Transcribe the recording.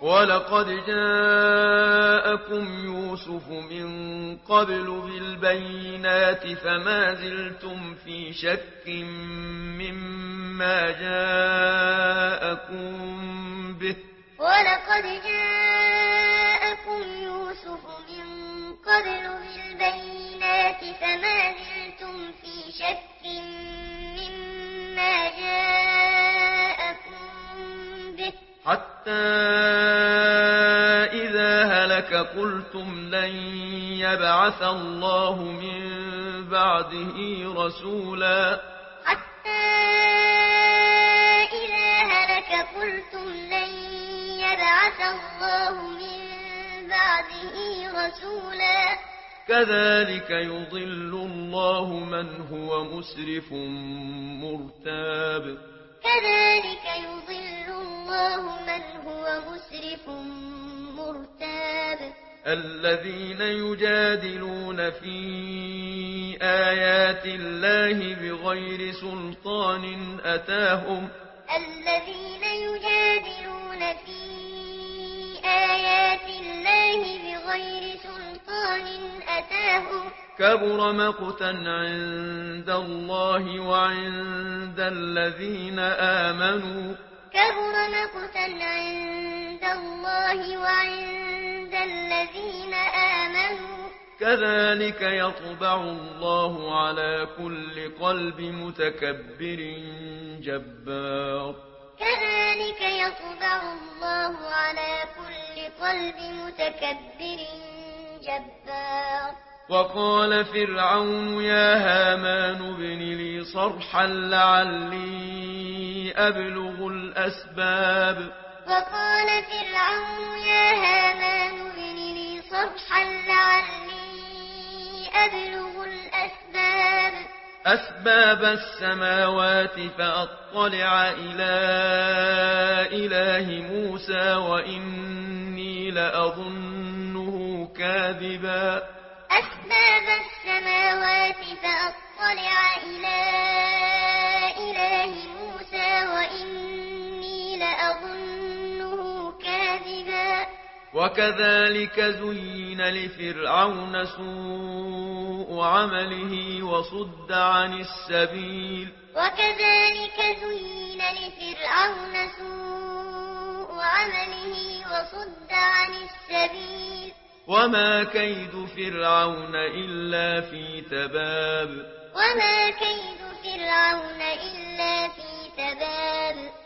ولقد جاءكم يوسف من قبل بالبينات فما زلتم في شك مما جاءكم به ولقد جاءكم يوسف من قبل بالبينات فما زلتم في شك مما جاءكم به حتى إذا هلك قلتم لن يبعث الله من بعده رسولا حتى إذا هلك قلتم لن يبعث الله من بعده رسولا كذلك يضل الله من هو مسرف مرتاب كذلك يضل الله من هو مسرف مرتاب الذين يجادلون في آيات الله بغير سلطان أتاهم الذين يجادلون في آيات الله بغير سلطان أتاهم كبر مقتا عند الله وعند الذين آمنوا كبر مقتا عند الله وعند الذين آمنوا كذلك يطبع الله على كل قلب متكبر جبار كذلك يطبع الله على كل قلب متكبر جبار وقال فرعون يا هامان ابن لي صرحا لعلي أبلغ الأسباب وقال فرعون يا هامان ابن لي صرحا لعلي أبلغ أسباب السماوات فأطلع إلى إله موسى وإني لأظنه كاذبا أسباب السماوات فأطلع إلى إله موسى وإني لأظنه كاذبا وكذلك زين لفرعون سوء عمله وصد عن السبيل وكذلك زين لفرعون سوء عمله وصد عن السبيل وما كيد فرعون إلا في تباب وما كيد فرعون إلا في تباب